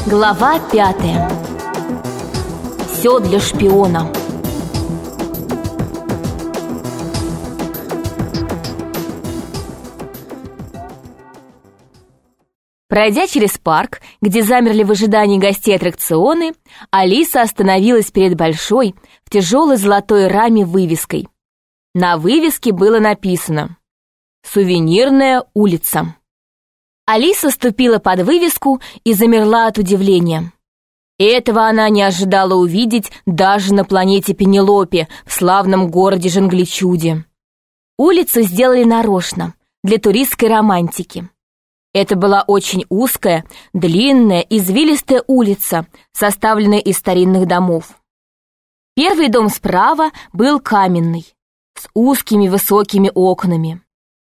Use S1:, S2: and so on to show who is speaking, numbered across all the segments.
S1: Глава 5. Все для шпиона. Пройдя через парк, где замерли в ожидании гостей аттракционы, Алиса остановилась перед большой, в тяжелой золотой раме вывеской. На вывеске было написано «Сувенирная улица». Алиса ступила под вывеску и замерла от удивления. Этого она не ожидала увидеть даже на планете Пенелопе, в славном городе Жангличуде. Улицу сделали нарочно, для туристской романтики. Это была очень узкая, длинная, извилистая улица, составленная из старинных домов. Первый дом справа был каменный, с узкими высокими окнами.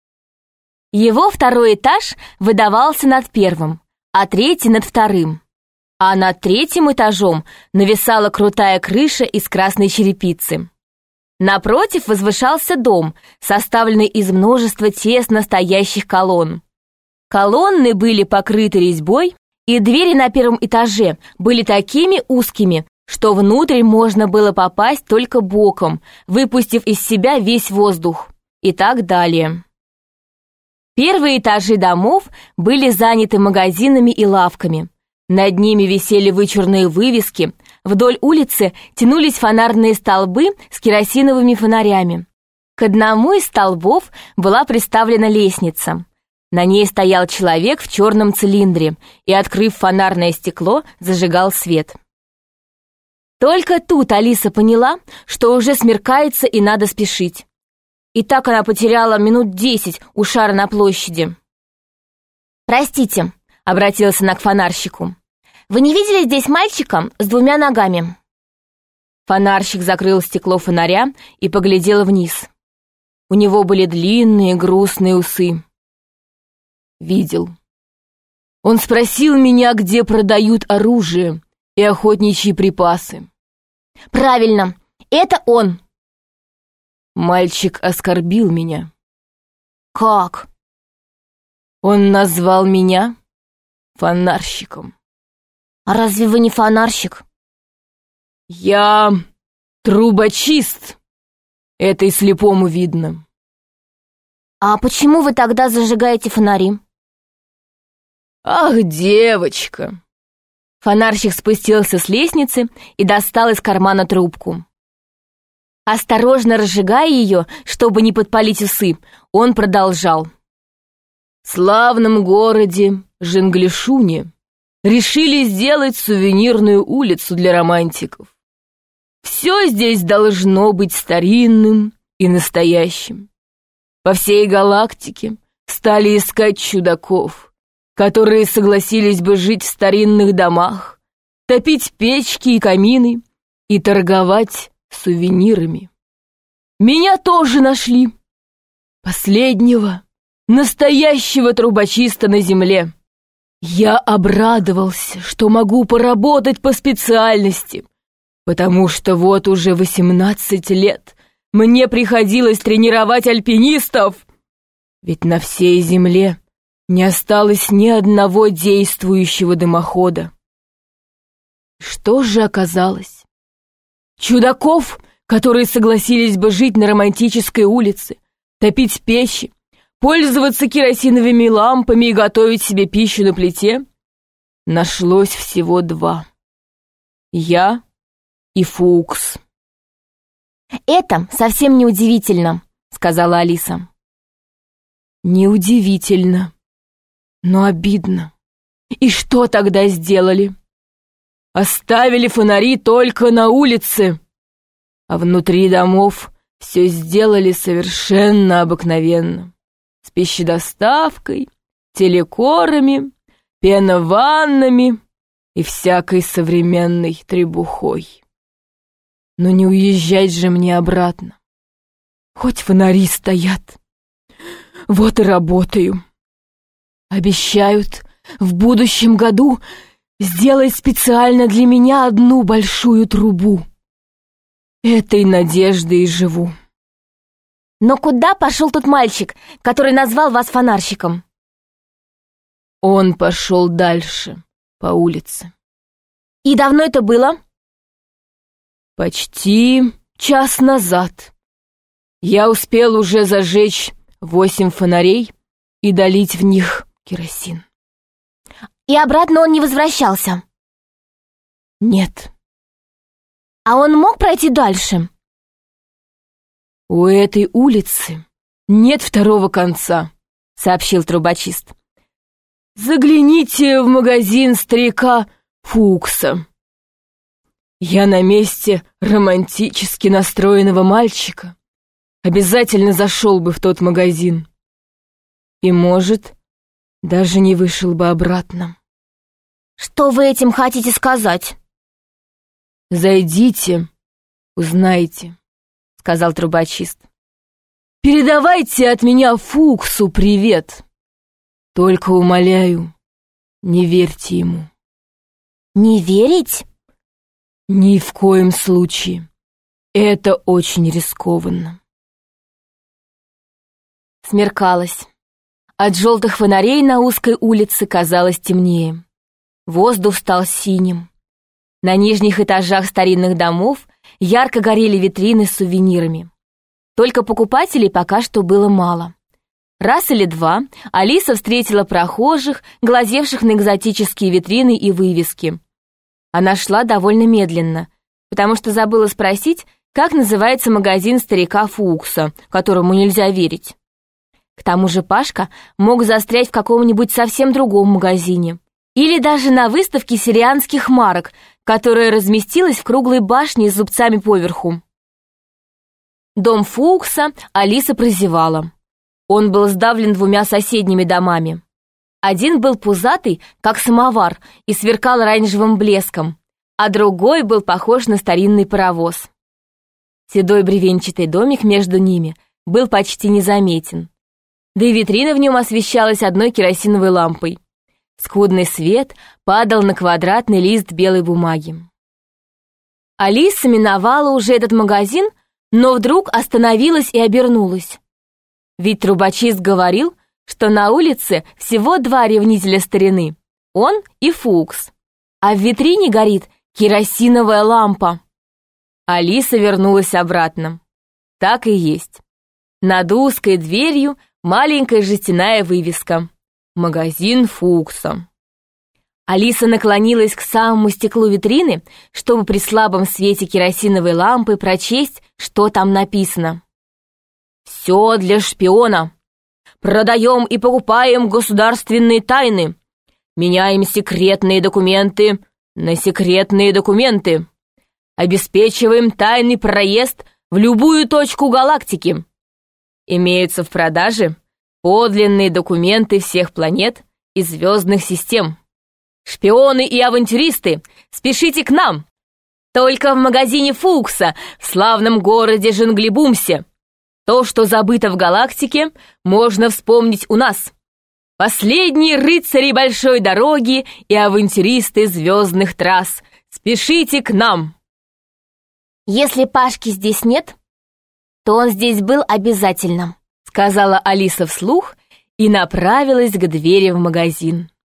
S1: Его второй этаж выдавался над первым, а третий над вторым. А над третьим этажом нависала крутая крыша из красной черепицы. Напротив возвышался дом, составленный из множества тесно стоящих колонн. Колонны были покрыты резьбой, и двери на первом этаже были такими узкими, что внутрь можно было попасть только боком, выпустив из себя весь воздух, и так далее. Первые этажи домов были заняты магазинами и лавками. Над ними висели вычурные вывески, вдоль улицы тянулись фонарные столбы с керосиновыми фонарями. К одному из столбов была приставлена лестница. На ней стоял человек в черном цилиндре и, открыв фонарное стекло, зажигал свет. Только тут Алиса поняла, что уже смеркается и надо спешить. И так она потеряла минут 10 у шара на площади. «Простите», — обратилась она к фонарщику, «вы не видели здесь мальчика с двумя ногами?» Фонарщик закрыл стекло фонаря и поглядел вниз. У него были длинные грустные усы. «Видел. Он спросил меня, где продают оружие и охотничьи припасы». «Правильно, это он». «Мальчик оскорбил меня». «Как?» «Он назвал меня фонарщиком». «А разве вы не фонарщик?» «Я трубочист. Это и слепому видно». «А почему вы тогда зажигаете фонари?» «Ах, девочка!» Фонарщик спустился с лестницы и достал из кармана трубку. Осторожно разжигая ее, чтобы не подпалить усы, он продолжал. «В славном городе Жанглишуне решили сделать сувенирную улицу для романтиков. Все здесь должно быть старинным и настоящим. По всей галактике стали искать чудаков, которые согласились бы жить в старинных домах, топить печки и камины и торговать сувенирами. Меня тоже нашли. Последнего, настоящего трубочиста на земле. Я обрадовался, что могу поработать по специальности, потому что вот уже 18 лет мне приходилось тренировать альпинистов, ведь на всей земле не осталось ни одного действующего дымохода. Что же оказалось? Чудаков, которые согласились бы жить на романтической улице, топить печи, пользоваться керосиновыми лампами и готовить себе пищу на плите, нашлось всего 2. Я и Фукс. «Это совсем не удивительно», — сказала Алиса.
S2: «Неудивительно, но обидно. И что тогда сделали? Оставили фонари только на улице, а внутри домов все сделали совершенно обыкновенно. С пищедоставкой, телекорами, пенованнами и всякой современной требухой. Но не уезжать же мне обратно. Хоть фонари стоят. Вот и работаю. Обещают в будущем году сделать специально для меня одну большую трубу. Этой надеждой и живу».
S1: «Но куда пошел тот мальчик, который назвал вас фонарщиком?»
S2: Он пошел дальше, по улице.
S1: И давно это было?
S2: Почти час назад. Я успел уже зажечь 8 фонарей и долить в них керосин.
S1: И обратно он не возвращался?
S2: Нет.
S1: А он мог пройти дальше?
S2: У этой улицы нет второго конца, сообщил трубочист. Загляните в магазин старика Фукса. Я на месте романтически настроенного мальчика обязательно зашел бы в тот магазин. И, может, даже не вышел бы обратно.
S1: Что вы этим хотите сказать?
S2: Зайдите, узнаете, сказал трубочист. Передавайте от меня Фуксу привет. Только умоляю, не верьте ему.
S1: Не верить?
S2: Ни в коем случае. Это очень рискованно. Смеркалось. От желтых фонарей на узкой улице казалось темнее. Воздух стал синим. На нижних этажах старинных домов ярко горели витрины с сувенирами. Только покупателей пока что было мало. Раз или два Алиса встретила прохожих, глазевших на экзотические витрины и вывески. Она шла довольно медленно, потому что забыла спросить, как называется магазин старика Фукса, которому нельзя верить. К тому же Пашка мог застрять в каком-нибудь совсем другом магазине. Или даже на выставке сирианских марок, которая разместилась в круглой башне с зубцами поверху. Дом Фукса Алиса прозевала. Он был сдавлен 2 соседними домами. Один был пузатый, как самовар, и сверкал оранжевым блеском, а другой был похож на старинный паровоз. Седой бревенчатый домик между ними был почти незаметен. Да и витрина в нем освещалась одной керосиновой лампой. Скудный свет падал на квадратный лист белой бумаги. Алиса миновала уже этот магазин, но вдруг остановилась и обернулась. Ведь трубочист говорил, что на улице всего 2 ревнителя старины — он и Фукс, а в витрине горит керосиновая лампа. Алиса вернулась обратно. Так и есть. Над узкой дверью маленькая жестяная вывеска «Магазин Фукса». Алиса наклонилась к самому стеклу витрины, чтобы при слабом свете керосиновой лампы прочесть, что там написано. «Все для шпиона. Продаем и покупаем государственные тайны. Меняем секретные документы на секретные документы. Обеспечиваем тайный проезд в любую точку галактики. Имеются в продаже подлинные документы всех планет и звездных систем. Шпионы и авантюристы, спешите к нам! Только в магазине Фукса в славном городе Джанглибумсе. То, что забыто в галактике, можно вспомнить у нас. Последние рыцари большой дороги и авантюристы звездных трасс, спешите к нам!»
S1: «Если Пашки здесь нет, то он здесь был обязательно»,
S2: сказала Алиса вслух и направилась к двери в магазин.